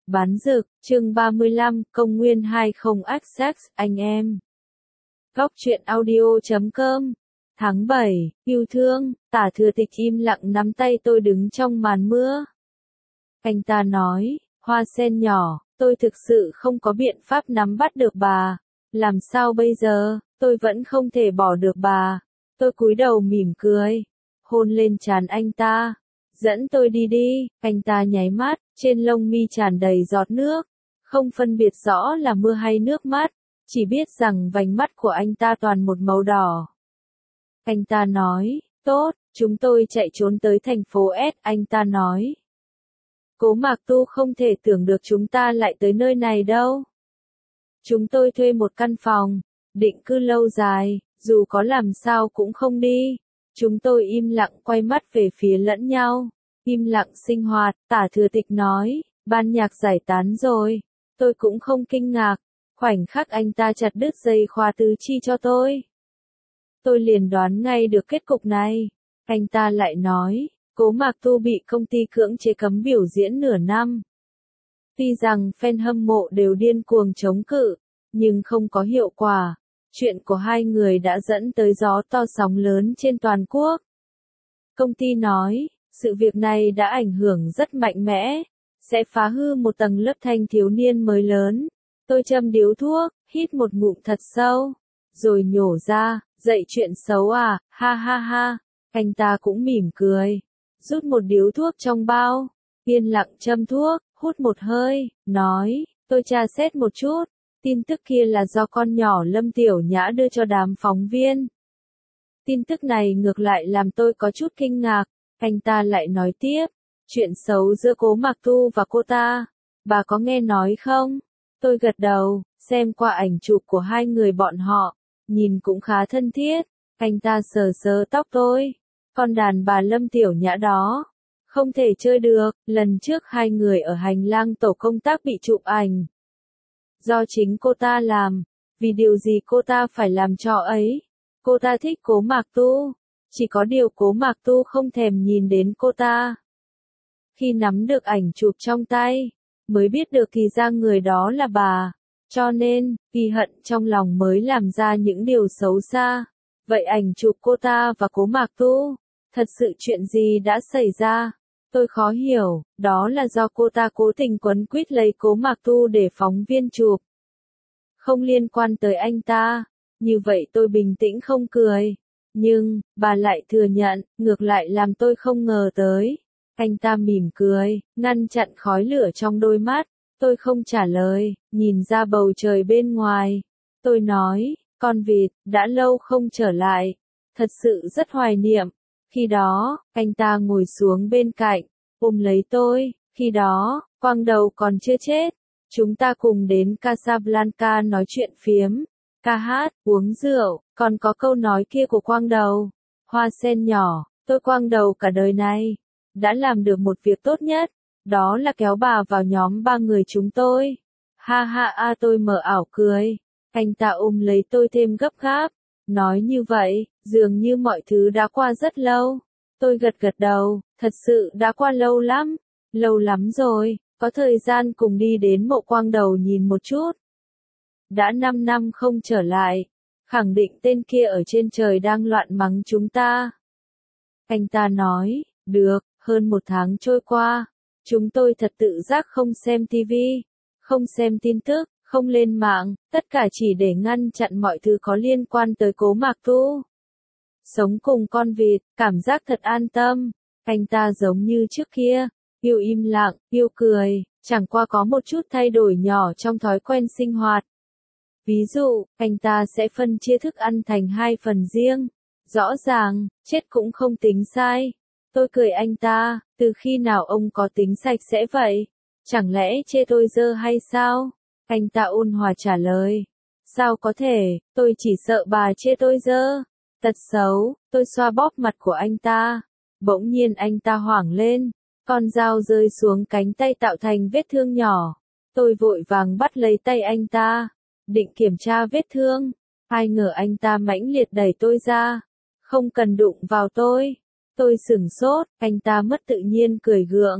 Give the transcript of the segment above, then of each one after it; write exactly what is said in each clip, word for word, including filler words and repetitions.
Bán dược, chương ba mươi lăm, công nguyên hai không Access, anh em. Góc truyện audio chấm com. Tháng bảy, yêu thương, Tả Thừa Tịch im lặng nắm tay tôi đứng trong màn mưa. Anh ta nói, hoa sen nhỏ, tôi thực sự không có biện pháp nắm bắt được bà. Làm sao bây giờ, tôi vẫn không thể bỏ được bà. Tôi cúi đầu mỉm cười, hôn lên trán anh ta. Dẫn tôi đi đi, anh ta nháy mắt, trên lông mi tràn đầy giọt nước. Không phân biệt rõ là mưa hay nước mắt, chỉ biết rằng vành mắt của anh ta toàn một màu đỏ. Anh ta nói, tốt, chúng tôi chạy trốn tới thành phố S, anh ta nói. Cố Mạc Tu không thể tưởng được chúng ta lại tới nơi này đâu. Chúng tôi thuê một căn phòng, định cư lâu dài, dù có làm sao cũng không đi. Chúng tôi im lặng quay mắt về phía lẫn nhau, im lặng sinh hoạt. Tả Thừa Tịch nói, ban nhạc giải tán rồi. Tôi cũng không kinh ngạc, khoảnh khắc anh ta chặt đứt dây khóa tứ chi cho tôi. Tôi liền đoán ngay được kết cục này. Anh ta lại nói, Cố Mạc Tu bị công ty cưỡng chế cấm biểu diễn nửa năm. Tuy rằng fan hâm mộ đều điên cuồng chống cự, nhưng không có hiệu quả. Chuyện của hai người đã dẫn tới gió to sóng lớn trên toàn quốc. Công ty nói, sự việc này đã ảnh hưởng rất mạnh mẽ, sẽ phá hư một tầng lớp thanh thiếu niên mới lớn. Tôi châm điếu thuốc, hít một ngụm thật sâu, rồi nhổ ra, dậy chuyện xấu à, ha ha ha. Anh ta cũng mỉm cười, rút một điếu thuốc trong bao, yên lặng châm thuốc, hút một hơi, nói, tôi tra xét một chút. Tin tức kia là do con nhỏ Lâm Tiểu Nhã đưa cho đám phóng viên. Tin tức này ngược lại làm tôi có chút kinh ngạc. Anh ta lại nói tiếp, chuyện xấu giữa Cố Mạc Tu và cô ta, bà có nghe nói không? Tôi gật đầu, xem qua ảnh chụp của hai người bọn họ, nhìn cũng khá thân thiết. Anh ta sờ sờ tóc tôi, con đàn bà Lâm Tiểu Nhã đó, không thể chơi được. Lần trước hai người ở hành lang tổ công tác bị chụp ảnh. Do chính cô ta làm, vì điều gì cô ta phải làm trò ấy? Cô ta thích Cố Mạc Tu, chỉ có điều Cố Mạc Tu không thèm nhìn đến cô ta. Khi nắm được ảnh chụp trong tay, mới biết được thì ra người đó là bà, cho nên, vì hận trong lòng mới làm ra những điều xấu xa. Vậy ảnh chụp cô ta và Cố Mạc Tu, thật sự chuyện gì đã xảy ra? Tôi khó hiểu, đó là do cô ta cố tình quấn quýt lấy Cố Mạc Tu để phóng viên chụp. Không liên quan tới anh ta, như vậy tôi bình tĩnh không cười. Nhưng, bà lại thừa nhận, ngược lại làm tôi không ngờ tới. Anh ta mỉm cười, ngăn chặn khói lửa trong đôi mắt. Tôi không trả lời, nhìn ra bầu trời bên ngoài. Tôi nói, con vịt, đã lâu không trở lại. Thật sự rất hoài niệm. Khi đó, anh ta ngồi xuống bên cạnh, ôm lấy tôi. Khi đó, Quang Đầu còn chưa chết. Chúng ta cùng đến Casablanca nói chuyện phiếm, ca hát, uống rượu, còn có câu nói kia của Quang Đầu. Hoa sen nhỏ, tôi Quang Đầu cả đời này, đã làm được một việc tốt nhất, đó là kéo bà vào nhóm ba người chúng tôi. Ha ha a tôi mở ảo cười, anh ta ôm lấy tôi thêm gấp gáp, nói như vậy, dường như mọi thứ đã qua rất lâu. Tôi gật gật đầu, thật sự đã qua lâu lắm, lâu lắm rồi. Có thời gian cùng đi đến mộ Quang Đầu nhìn một chút. Đã năm năm không trở lại, khẳng định tên kia ở trên trời đang loạn mắng chúng ta. Anh ta nói, được, hơn một tháng trôi qua, chúng tôi thật tự giác không xem tivi, không xem tin tức, không lên mạng, tất cả chỉ để ngăn chặn mọi thứ có liên quan tới Cố Mạc Tu. Sống cùng con vịt, cảm giác thật an tâm. Anh ta giống như trước kia. Yêu im lặng, yêu cười, chẳng qua có một chút thay đổi nhỏ trong thói quen sinh hoạt. Ví dụ, anh ta sẽ phân chia thức ăn thành hai phần riêng. Rõ ràng, chết cũng không tính sai. Tôi cười anh ta, từ khi nào ông có tính sạch sẽ vậy? Chẳng lẽ chê tôi dơ hay sao? Anh ta ôn hòa trả lời. Sao có thể, tôi chỉ sợ bà chê tôi dơ. Tật xấu, tôi xoa bóp mặt của anh ta. Bỗng nhiên anh ta hoảng lên. Con dao rơi xuống cánh tay tạo thành vết thương nhỏ. Tôi vội vàng bắt lấy tay anh ta, định kiểm tra vết thương. Ai ngờ anh ta mãnh liệt đẩy tôi ra. Không cần đụng vào tôi. Tôi sửng sốt, anh ta mất tự nhiên cười gượng.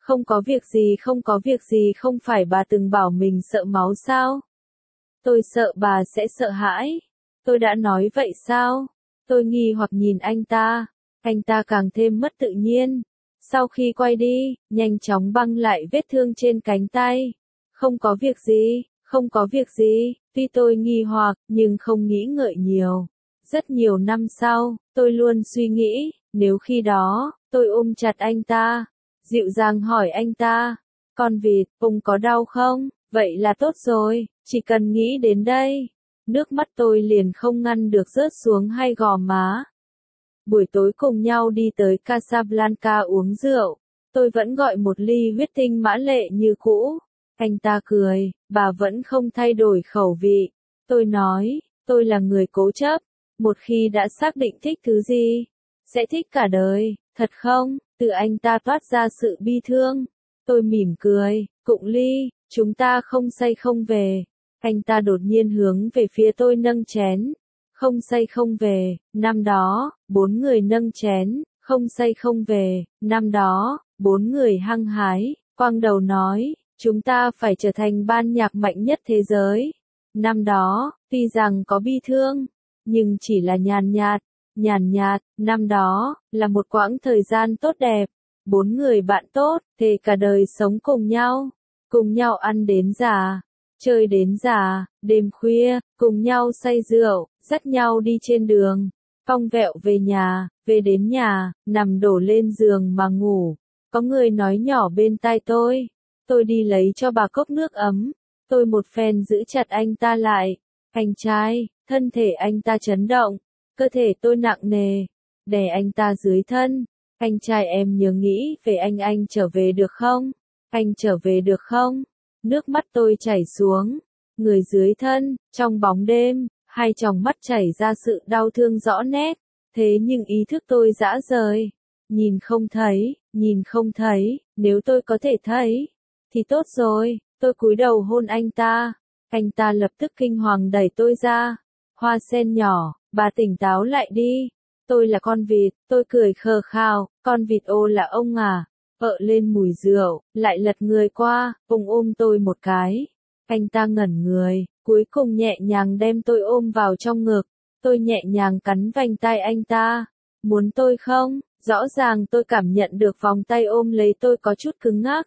Không có việc gì, không có việc gì, không phải bà từng bảo mình sợ máu sao? Tôi sợ bà sẽ sợ hãi. Tôi đã nói vậy sao? Tôi nghi hoặc nhìn anh ta. Anh ta càng thêm mất tự nhiên. Sau khi quay đi, nhanh chóng băng lại vết thương trên cánh tay. Không có việc gì, không có việc gì. Tuy tôi nghi hoặc, nhưng không nghĩ ngợi nhiều. Rất nhiều năm sau, tôi luôn suy nghĩ, nếu khi đó, tôi ôm chặt anh ta, dịu dàng hỏi anh ta, con vịt, ông có đau không? Vậy là tốt rồi, chỉ cần nghĩ đến đây. Nước mắt tôi liền không ngăn được rớt xuống hai gò má. Buổi tối cùng nhau đi tới Casablanca uống rượu, tôi vẫn gọi một ly huyết tinh mã lệ như cũ. Anh ta cười, bà vẫn không thay đổi khẩu vị. Tôi nói, tôi là người cố chấp, một khi đã xác định thích thứ gì, sẽ thích cả đời, thật không? Từ anh ta toát ra sự bi thương. Tôi mỉm cười, cụng ly, chúng ta không say không về. Anh ta đột nhiên hướng về phía tôi nâng chén. Không say không về, năm đó, bốn người nâng chén, không say không về, năm đó, bốn người hăng hái, quang đầu nói, chúng ta phải trở thành ban nhạc mạnh nhất thế giới. Năm đó, tuy rằng có bi thương, nhưng chỉ là nhàn nhạt, nhàn nhạt, năm đó, là một quãng thời gian tốt đẹp. Bốn người bạn tốt, thề cả đời sống cùng nhau, cùng nhau ăn đến già, chơi đến già, đêm khuya, cùng nhau say rượu, dắt nhau đi trên đường, cong vẹo về nhà, về đến nhà, nằm đổ lên giường mà ngủ. Có người nói nhỏ bên tai tôi, tôi đi lấy cho bà cốc nước ấm, tôi một phen giữ chặt anh ta lại. Anh trai, thân thể anh ta chấn động, cơ thể tôi nặng nề, đè anh ta dưới thân. Anh trai em nhớ nghĩ về anh, anh trở về được không? Anh trở về được không? Nước mắt tôi chảy xuống, người dưới thân, trong bóng đêm, hai tròng mắt chảy ra sự đau thương rõ nét. Thế nhưng ý thức tôi dã rời, nhìn không thấy, nhìn không thấy, nếu tôi có thể thấy, thì tốt rồi. Tôi cúi đầu hôn anh ta, anh ta lập tức kinh hoàng đẩy tôi ra. Hoa sen nhỏ, bà tỉnh táo lại đi. Tôi là con vịt, tôi cười khờ khào, con vịt ô là ông à. Ợ lên mùi rượu, lại lật người qua, ông ôm tôi một cái. Anh ta ngẩn người, cuối cùng nhẹ nhàng đem tôi ôm vào trong ngực. Tôi nhẹ nhàng cắn vành tai anh ta. Muốn tôi không? Rõ ràng tôi cảm nhận được vòng tay ôm lấy tôi có chút cứng ngắc.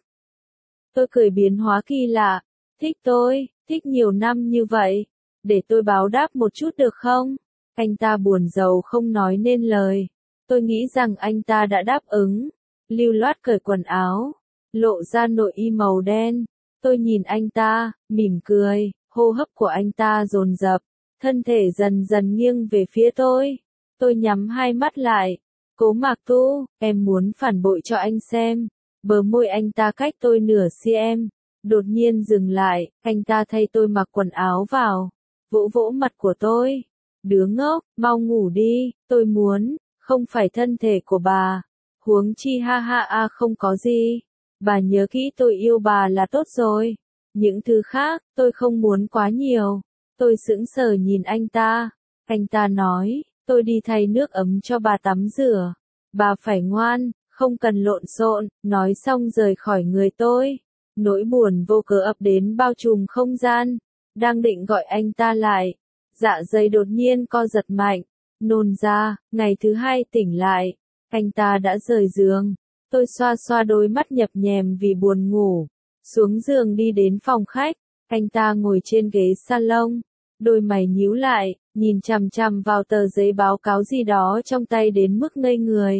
Tôi cười biến hóa kỳ lạ. Thích tôi, thích nhiều năm như vậy. Để tôi báo đáp một chút được không? Anh ta buồn rầu không nói nên lời. Tôi nghĩ rằng anh ta đã đáp ứng. Lưu loát cởi quần áo, lộ ra nội y màu đen. Tôi nhìn anh ta, mỉm cười, hô hấp của anh ta dồn dập, thân thể dần dần nghiêng về phía tôi. Tôi nhắm hai mắt lại. Cố Mạc Tu, em muốn phản bội cho anh xem. Bờ môi anh ta cách tôi nửa cm, đột nhiên dừng lại, anh ta thay tôi mặc quần áo vào, vỗ vỗ mặt của tôi. Đứa ngốc, mau ngủ đi, tôi muốn, không phải thân thể của bà. Huống chi ha ha a không có gì. Bà nhớ kỹ tôi yêu bà là tốt rồi. Những thứ khác, tôi không muốn quá nhiều. Tôi sững sờ nhìn anh ta. Anh ta nói, tôi đi thay nước ấm cho bà tắm rửa. Bà phải ngoan, không cần lộn xộn. Nói xong rời khỏi người tôi. Nỗi buồn vô cớ ập đến bao trùm không gian. Đang định gọi anh ta lại. Dạ dày đột nhiên co giật mạnh. Nôn ra, ngày thứ hai tỉnh lại. Anh ta đã rời giường. Tôi xoa xoa đôi mắt nhập nhèm vì buồn ngủ. Xuống giường đi đến phòng khách. Anh ta ngồi trên ghế salon. Đôi mày nhíu lại, nhìn chằm chằm vào tờ giấy báo cáo gì đó trong tay đến mức ngây người.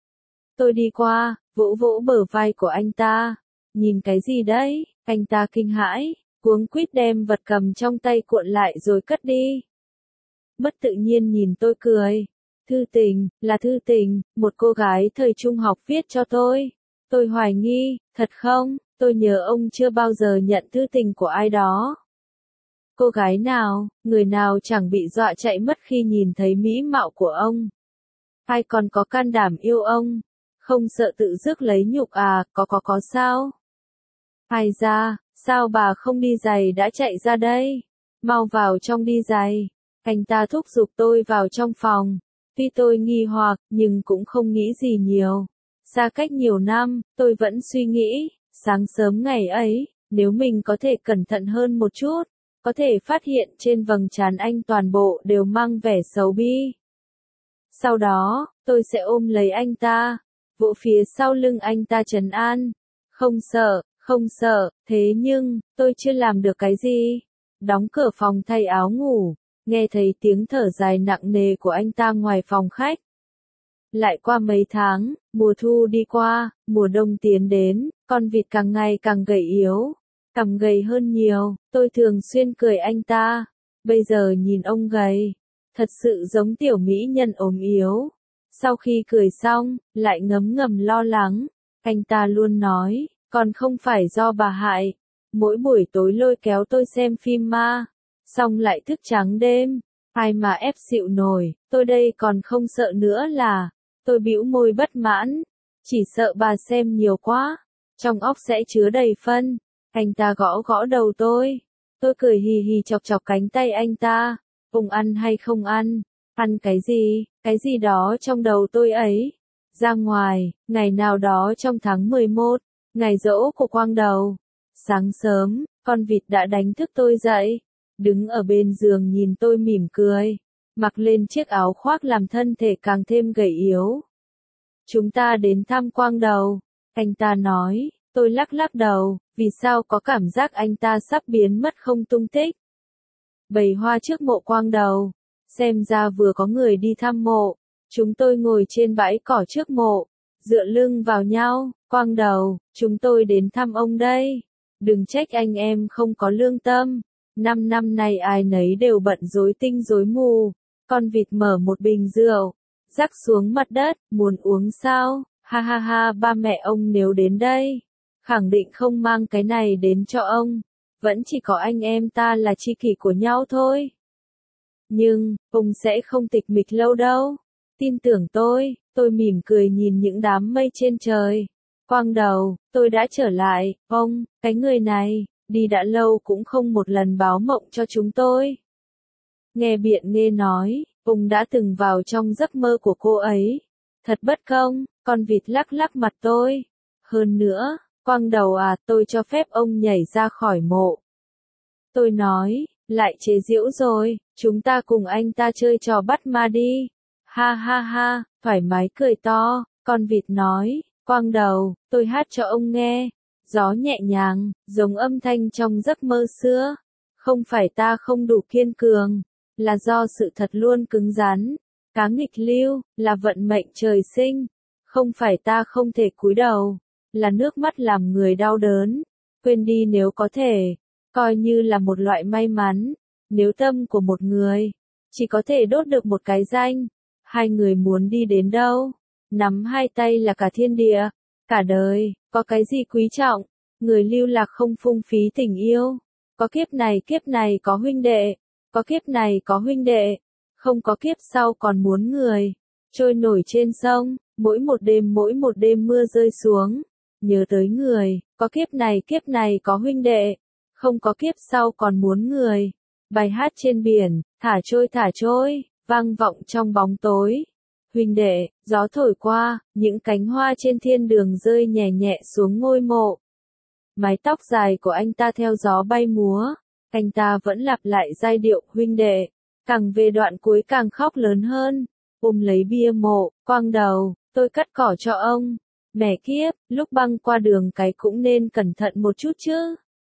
Tôi đi qua, vỗ vỗ bờ vai của anh ta. Nhìn cái gì đấy? Anh ta kinh hãi, cuống quýt đem vật cầm trong tay cuộn lại rồi cất đi. Bất tự nhiên nhìn tôi cười. Thư tình, là thư tình, một cô gái thời trung học viết cho tôi. Tôi hoài nghi, thật không? Tôi nhớ ông chưa bao giờ nhận thư tình của ai đó. Cô gái nào, người nào chẳng bị dọa chạy mất khi nhìn thấy mỹ mạo của ông. Ai còn có can đảm yêu ông? Không sợ tự rước lấy nhục à, có có có sao? Ai ra, sao bà không đi giày đã chạy ra đây? Mau vào trong đi giày. Anh ta thúc giục tôi vào trong phòng. Tuy tôi nghi hoặc, nhưng cũng không nghĩ gì nhiều. Xa cách nhiều năm, tôi vẫn suy nghĩ, sáng sớm ngày ấy, nếu mình có thể cẩn thận hơn một chút, có thể phát hiện trên vầng trán anh toàn bộ đều mang vẻ sầu bi. Sau đó, tôi sẽ ôm lấy anh ta, vỗ phía sau lưng anh ta trấn an. Không sợ, không sợ, thế nhưng, tôi chưa làm được cái gì. Đóng cửa phòng thay áo ngủ, nghe thấy tiếng thở dài nặng nề của anh ta ngoài phòng khách. Lại qua mấy tháng, mùa thu đi qua, mùa đông tiến đến, con vịt càng ngày càng gầy yếu, cằm gầy hơn nhiều, tôi thường xuyên cười anh ta. Bây giờ nhìn ông gầy, thật sự giống tiểu mỹ nhân ốm yếu. Sau khi cười xong, lại ngấm ngầm lo lắng, anh ta luôn nói, còn không phải do bà hại. Mỗi buổi tối lôi kéo tôi xem phim ma, xong lại thức trắng đêm, ai mà ép xịu nổi, tôi đây còn không sợ nữa là, tôi bĩu môi bất mãn, chỉ sợ bà xem nhiều quá, trong óc sẽ chứa đầy phân. Anh ta gõ gõ đầu tôi, tôi cười hì hì chọc chọc cánh tay anh ta, cùng ăn hay không ăn, ăn cái gì, cái gì đó trong đầu tôi ấy. Ra ngoài, ngày nào đó trong tháng mười một, ngày giỗ của Quang Đầu. Sáng sớm, con vịt đã đánh thức tôi dậy, đứng ở bên giường nhìn tôi mỉm cười, mặc lên chiếc áo khoác làm thân thể càng thêm gầy yếu. Chúng ta đến thăm Quang Đầu, anh ta nói, tôi lắc lắc đầu, vì sao có cảm giác anh ta sắp biến mất không tung tích. Bầy hoa trước mộ Quang Đầu, xem ra vừa có người đi thăm mộ, chúng tôi ngồi trên bãi cỏ trước mộ, dựa lưng vào nhau, Quang Đầu, chúng tôi đến thăm ông đây. Đừng trách anh em không có lương tâm, năm năm nay ai nấy đều bận rối tinh rối mù. Con vịt mở một bình rượu, rắc xuống mặt đất, muốn uống sao, ha ha ha, ba mẹ ông nếu đến đây, khẳng định không mang cái này đến cho ông, vẫn chỉ có anh em ta là tri kỷ của nhau thôi. Nhưng, ông sẽ không tịch mịch lâu đâu, tin tưởng tôi, tôi mỉm cười nhìn những đám mây trên trời. Quang Đầu, tôi đã trở lại, ông, cái người này, đi đã lâu cũng không một lần báo mộng cho chúng tôi. Nghe Biện Nghê nói, ông đã từng vào trong giấc mơ của cô ấy. Thật bất công, con vịt lắc lắc mặt tôi. Hơn nữa, Quang Đầu à, tôi cho phép ông nhảy ra khỏi mộ. Tôi nói, lại chế giễu rồi, chúng ta cùng anh ta chơi trò bắt ma đi. Ha ha ha, thoải mái cười to, con vịt nói. Quang Đầu, tôi hát cho ông nghe. Gió nhẹ nhàng, giống âm thanh trong giấc mơ xưa. Không phải ta không đủ kiên cường, là do sự thật luôn cứng rắn. Cá nghịch lưu, là vận mệnh trời sinh. Không phải ta không thể cúi đầu, là nước mắt làm người đau đớn. Quên đi nếu có thể, coi như là một loại may mắn. Nếu tâm của một người, chỉ có thể đốt được một cái danh, hai người muốn đi đến đâu? Nắm hai tay là cả thiên địa, cả đời, có cái gì quý trọng, người lưu lạc không phung phí tình yêu, có kiếp này kiếp này có huynh đệ, có kiếp này có huynh đệ, không có kiếp sau còn muốn người, trôi nổi trên sông, mỗi một đêm mỗi một đêm mưa rơi xuống, nhớ tới người, có kiếp này kiếp này có huynh đệ, không có kiếp sau còn muốn người, bài hát trên biển, thả trôi thả trôi, vang vọng trong bóng tối. Huynh đệ, gió thổi qua, những cánh hoa trên thiên đường rơi nhẹ nhẹ xuống ngôi mộ. Mái tóc dài của anh ta theo gió bay múa, anh ta vẫn lặp lại giai điệu huynh đệ, càng về đoạn cuối càng khóc lớn hơn, ôm lấy bia mộ, Quang Đầu, tôi cắt cỏ cho ông. Mẹ kiếp, lúc băng qua đường cái cũng nên cẩn thận một chút chứ.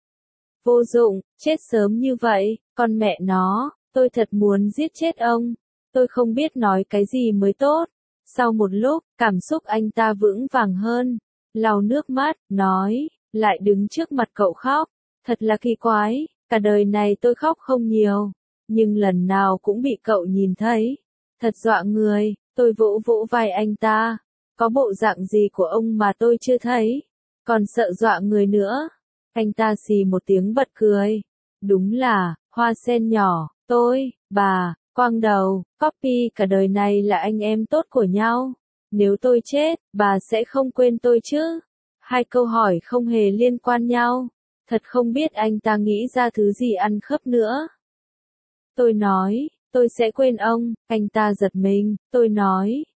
Vô dụng, chết sớm như vậy, con mẹ nó, tôi thật muốn giết chết ông. Tôi không biết nói cái gì mới tốt. Sau một lúc, cảm xúc anh ta vững vàng hơn. Lau nước mắt, nói, lại đứng trước mặt cậu khóc. Thật là kỳ quái, cả đời này tôi khóc không nhiều. Nhưng lần nào cũng bị cậu nhìn thấy. Thật dọa người, tôi vỗ vỗ vai anh ta. Có bộ dạng gì của ông mà tôi chưa thấy. Còn sợ dọa người nữa. Anh ta xì một tiếng bật cười. Đúng là, hoa sen nhỏ, tôi, bà. Quang Đầu, Copy cả đời này là anh em tốt của nhau. Nếu tôi chết, bà sẽ không quên tôi chứ? Hai câu hỏi không hề liên quan nhau. Thật không biết anh ta nghĩ ra thứ gì ăn khớp nữa. Tôi nói, tôi sẽ quên ông, anh ta giật mình, tôi nói,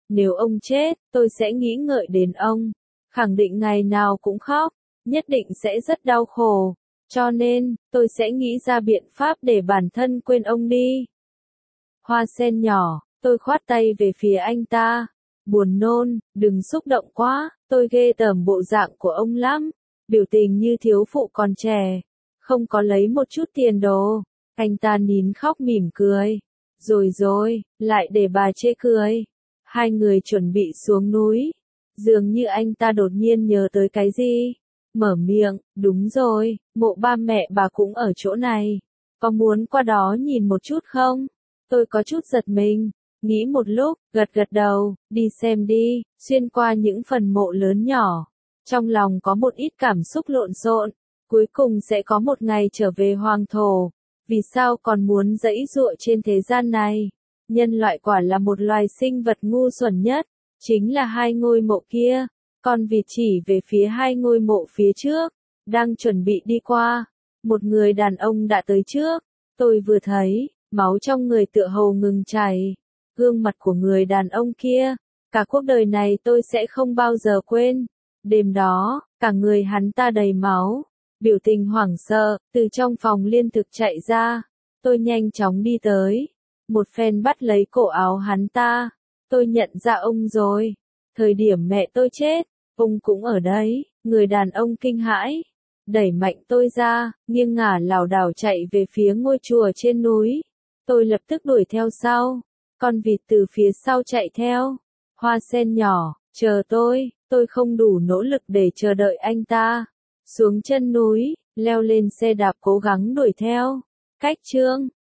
Nếu ông chết, tôi sẽ nghĩ ngợi đến ông. Khẳng định ngày nào cũng khóc, nhất định sẽ rất đau khổ. Cho nên, tôi sẽ nghĩ ra biện pháp để bản thân quên ông đi. Hoa sen nhỏ, tôi khoát tay về phía anh ta. Buồn nôn, đừng xúc động quá, tôi ghê tởm bộ dạng của ông lắm. Biểu tình như thiếu phụ còn trẻ, không có lấy một chút tiền đồ. Anh ta nín khóc mỉm cười. Rồi rồi, lại để bà chê cười. Hai người chuẩn bị xuống núi. Dường như anh ta đột nhiên nhớ tới cái gì. Mở miệng, đúng rồi, mộ ba mẹ bà cũng ở chỗ này. Có muốn qua đó nhìn một chút không? Tôi có chút giật mình. Nghĩ một lúc, gật gật đầu, đi xem đi, xuyên qua những phần mộ lớn nhỏ. Trong lòng có một ít cảm xúc lộn xộn. Cuối cùng sẽ có một ngày trở về hoàng thổ. Vì sao còn muốn dẫy dụa trên thế gian này? Nhân loại quả là một loài sinh vật ngu xuẩn nhất. Chính là hai ngôi mộ kia. Con vịt chỉ về phía hai ngôi mộ phía trước. Đang chuẩn bị đi qua. Một người đàn ông đã tới trước. Tôi vừa thấy, máu trong người tựa hồ ngừng chảy. Gương mặt của người đàn ông kia. Cả cuộc đời này tôi sẽ không bao giờ quên. Đêm đó, cả người hắn ta đầy máu. Biểu tình hoảng sợ, từ trong phòng liên thực chạy ra. Tôi nhanh chóng đi tới. Một phen bắt lấy cổ áo hắn ta. Tôi nhận ra ông rồi. Thời điểm mẹ tôi chết, ông cũng ở đấy. Người đàn ông kinh hãi. Đẩy mạnh tôi ra, nghiêng ngả lảo đảo chạy về phía ngôi chùa trên núi. Tôi lập tức đuổi theo sau. Con vịt từ phía sau chạy theo. Hoa sen nhỏ, chờ tôi. Tôi không đủ nỗ lực để chờ đợi anh ta. Xuống chân núi, leo lên xe đạp cố gắng đuổi theo. Cách chương